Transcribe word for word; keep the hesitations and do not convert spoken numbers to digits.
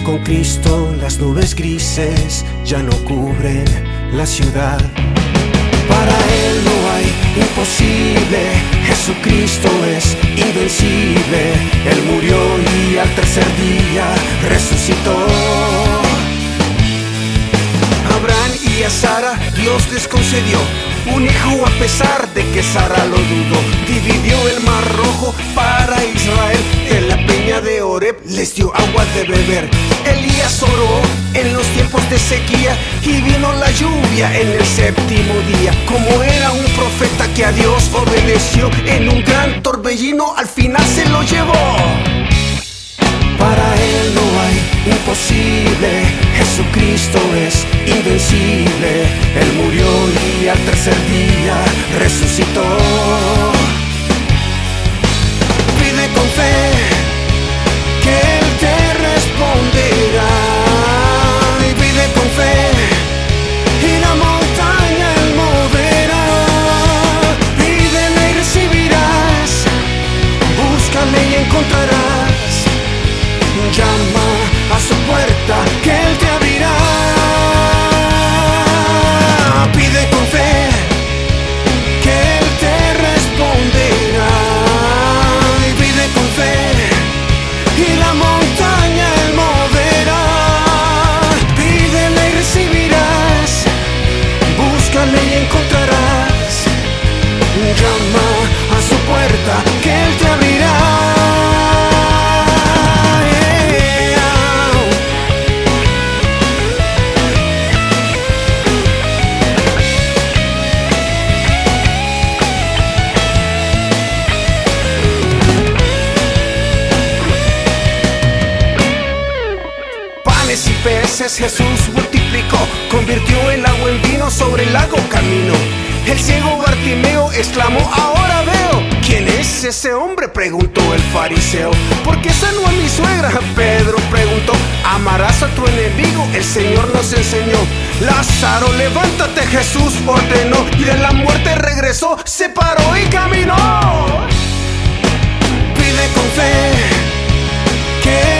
Con Cristo las nubes grises ya no cubren la ciudad. Para Él no hay imposible, Jesucristo es invencible. Él murió y al tercer día resucitó. A Abraham y a Sara Dios les concedió un hijo a pesar de que Sara lo dudó. Dividió el mar rojo para Israel, en la peña de Horeb les dio agua de beber. Elías oró en los tiempos de sequía y vino la lluvia en el séptimo día. Como era un profeta que a Dios obedeció, en un gran torbellino al final se lo llevó. Para Él no hay imposible, Jesucristo es invencible. Él murió y al tercer día resucitó. Pide con fe que Él te responderá. Y pide con fe y la montaña Él moverá. Pídele y recibirás, búscale y encontrarás. Llama a su puerta que Él te abrirá. Pide con fe que Él te responderá. Y pide con fe y la montaña Él moverá. Pídele y recibirás, búscale y encontrarás. Llama a su puerta que Él te abrirá. Y peces Jesús multiplicó, convirtió el agua en vino sobre el lago camino. El ciego Bartimeo exclamó: ahora veo. ¿Quién es ese hombre?, preguntó el fariseo. ¿Por qué sanó a mi suegra?, Pedro preguntó. Amarás a tu enemigo, el Señor nos enseñó. Lázaro, levántate, Jesús ordenó. Y de la muerte regresó, se paró y caminó. Pide con fe que